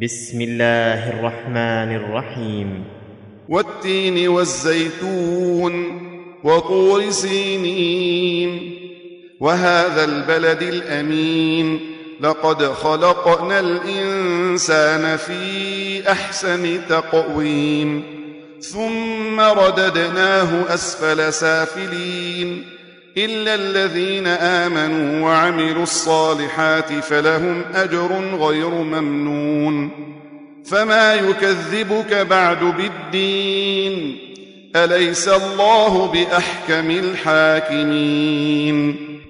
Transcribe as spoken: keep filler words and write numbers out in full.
بسم الله الرحمن الرحيم. والتين والزيتون وطور سينين وهذا البلد الأمين لقد خلقنا الإنسان في أحسن تقويم ثم رددناه أسفل سافلين إلا الذين آمنوا وعملوا الصالحات فلهم أجر غير ممنون. فما يكذبك بعد بالدين أليس الله بأحكم الحاكمين.